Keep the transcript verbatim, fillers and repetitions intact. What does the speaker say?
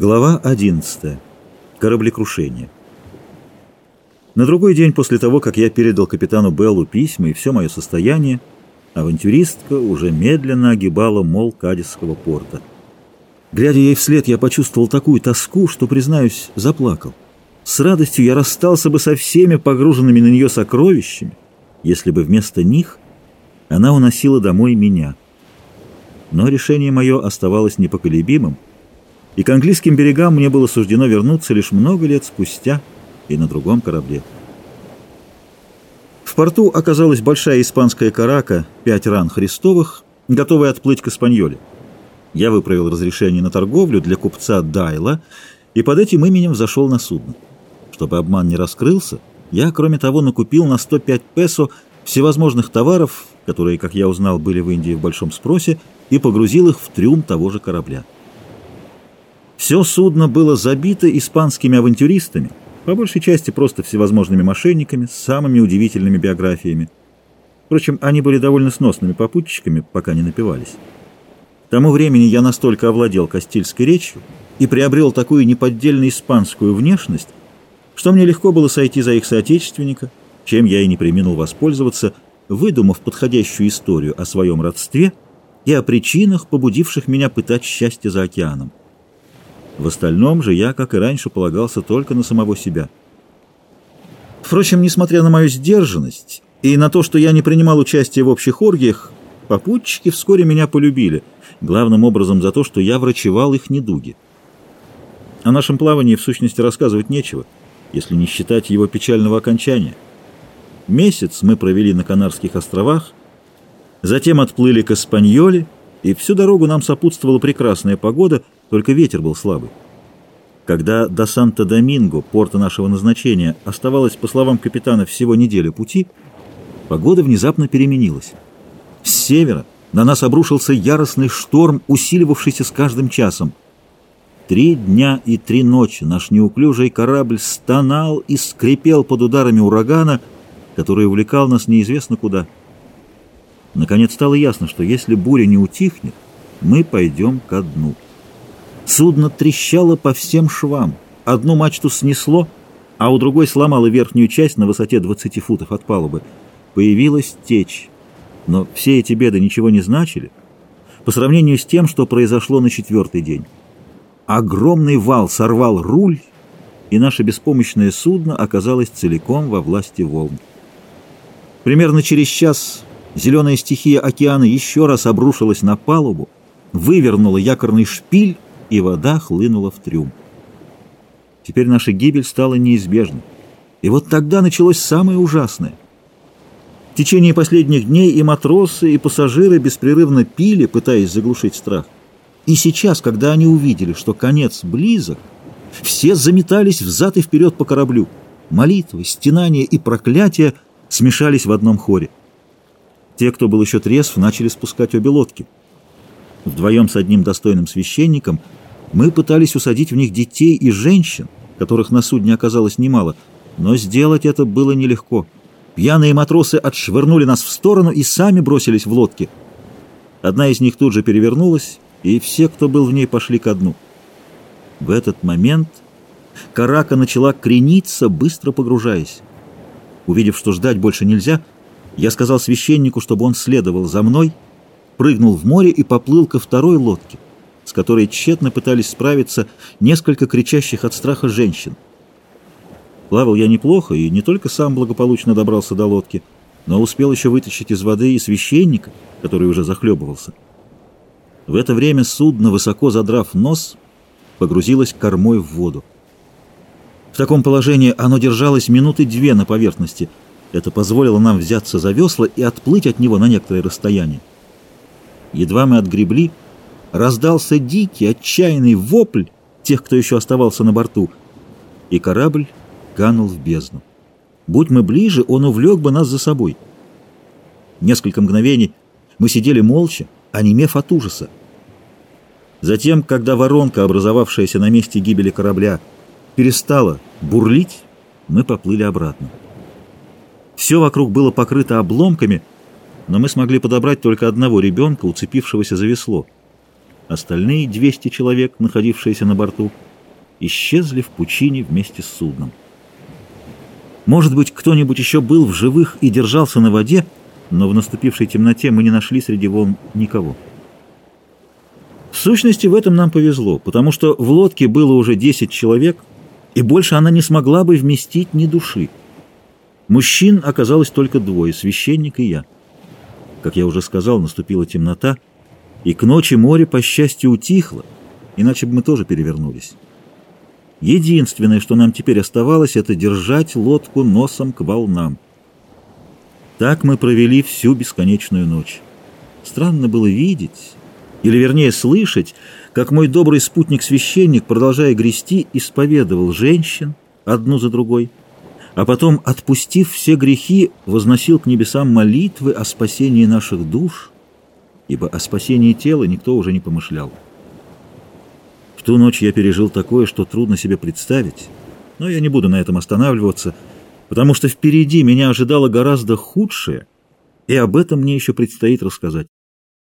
Глава одиннадцатая. Кораблекрушение. На другой день после того, как я передал капитану Беллу письма и все мое состояние, авантюристка уже медленно огибала мол Кадисского порта. Глядя ей вслед, я почувствовал такую тоску, что, признаюсь, заплакал. С радостью я расстался бы со всеми погруженными на нее сокровищами, если бы вместо них она уносила домой меня. Но решение мое оставалось непоколебимым, и к английским берегам мне было суждено вернуться лишь много лет спустя и на другом корабле. В порту оказалась большая испанская карака, пять ран христовых, готовая отплыть к Испаньоле. Я выправил разрешение на торговлю для купца Дайла и под этим именем взошел на судно. Чтобы обман не раскрылся, я, кроме того, накупил на сто пять песо всевозможных товаров, которые, как я узнал, были в Индии в большом спросе, и погрузил их в трюм того же корабля. Все судно было забито испанскими авантюристами, по большей части просто всевозможными мошенниками с самыми удивительными биографиями. Впрочем, они были довольно сносными попутчиками, пока не напивались. К тому времени я настолько овладел кастильской речью и приобрел такую неподдельно испанскую внешность, что мне легко было сойти за их соотечественника, чем я и не преминул воспользоваться, выдумав подходящую историю о своем родстве и о причинах, побудивших меня пытать счастье за океаном. В остальном же я, как и раньше, полагался только на самого себя. Впрочем, несмотря на мою сдержанность и на то, что я не принимал участия в общих оргиях, попутчики вскоре меня полюбили, главным образом за то, что я врачевал их недуги. О нашем плавании, в сущности, рассказывать нечего, если не считать его печального окончания. Месяц мы провели на Канарских островах, затем отплыли к Испаньоле, и всю дорогу нам сопутствовала прекрасная погода, только ветер был слабый. Когда до Санто-Доминго, порта нашего назначения, оставалось, по словам капитана, всего неделя пути, погода внезапно переменилась. С севера на нас обрушился яростный шторм, усиливавшийся с каждым часом. Три дня и три ночи наш неуклюжий корабль стонал и скрипел под ударами урагана, который увлекал нас неизвестно куда. Наконец стало ясно, что если буря не утихнет, мы пойдем ко дну. Судно трещало по всем швам. Одну мачту снесло, а у другой сломало верхнюю часть на высоте двадцати футов от палубы. Появилась течь. Но все эти беды ничего не значили по сравнению с тем, что произошло на четвертый день. Огромный вал сорвал руль, и наше беспомощное судно оказалось целиком во власти волн. Примерно через час зеленая стихия океана еще раз обрушилась на палубу, вывернула якорный шпиль, и вода хлынула в трюм. Теперь наша гибель стала неизбежной. И вот тогда началось самое ужасное. В течение последних дней и матросы, и пассажиры беспрерывно пили, пытаясь заглушить страх. И сейчас, когда они увидели, что конец близок, все заметались взад и вперед по кораблю. Молитвы, стенания и проклятия смешались в одном хоре. Те, кто был еще трезв, начали спускать обе лодки. Вдвоем с одним достойным священником мы пытались усадить в них детей и женщин, которых на судне оказалось немало, но сделать это было нелегко. Пьяные матросы отшвырнули нас в сторону и сами бросились в лодки. Одна из них тут же перевернулась, и все, кто был в ней, пошли ко дну. В этот момент карака начала крениться, быстро погружаясь. Увидев, что ждать больше нельзя, я сказал священнику, чтобы он следовал за мной, прыгнул в море и поплыл ко второй лодке, с которой тщетно пытались справиться несколько кричащих от страха женщин. Плавал я неплохо и не только сам благополучно добрался до лодки, но успел еще вытащить из воды и священника, который уже захлебывался. В это время судно, высоко задрав нос, погрузилось кормой в воду. В таком положении оно держалось минуты две на поверхности. Это позволило нам взяться за весла и отплыть от него на некоторое расстояние. Едва мы отгребли, раздался дикий, отчаянный вопль тех, кто еще оставался на борту, и корабль канул в бездну. Будь мы ближе, он увлек бы нас за собой. Несколько мгновений мы сидели молча, онемев от ужаса. Затем, когда воронка, образовавшаяся на месте гибели корабля, перестала бурлить, мы поплыли обратно. Все вокруг было покрыто обломками, но мы смогли подобрать только одного ребенка, уцепившегося за весло. Остальные двести человек, находившиеся на борту, исчезли в пучине вместе с судном. Может быть, кто-нибудь еще был в живых и держался на воде, но в наступившей темноте мы не нашли среди волн никого. В сущности, в этом нам повезло, потому что в лодке было уже десять человек, и больше она не смогла бы вместить ни души. Мужчин оказалось только двое — священник и я. Как я уже сказал, наступила темнота, и к ночи море, по счастью, утихло, иначе бы мы тоже перевернулись. Единственное, что нам теперь оставалось, это держать лодку носом к волнам. Так мы провели всю бесконечную ночь. Странно было видеть, или вернее слышать, как мой добрый спутник-священник, продолжая грести, исповедовал женщин одну за другой, а потом, отпустив все грехи, возносил к небесам молитвы о спасении наших душ, ибо о спасении тела никто уже не помышлял. В ту ночь я пережил такое, что трудно себе представить, но я не буду на этом останавливаться, потому что впереди меня ожидало гораздо худшее, и об этом мне еще предстоит рассказать.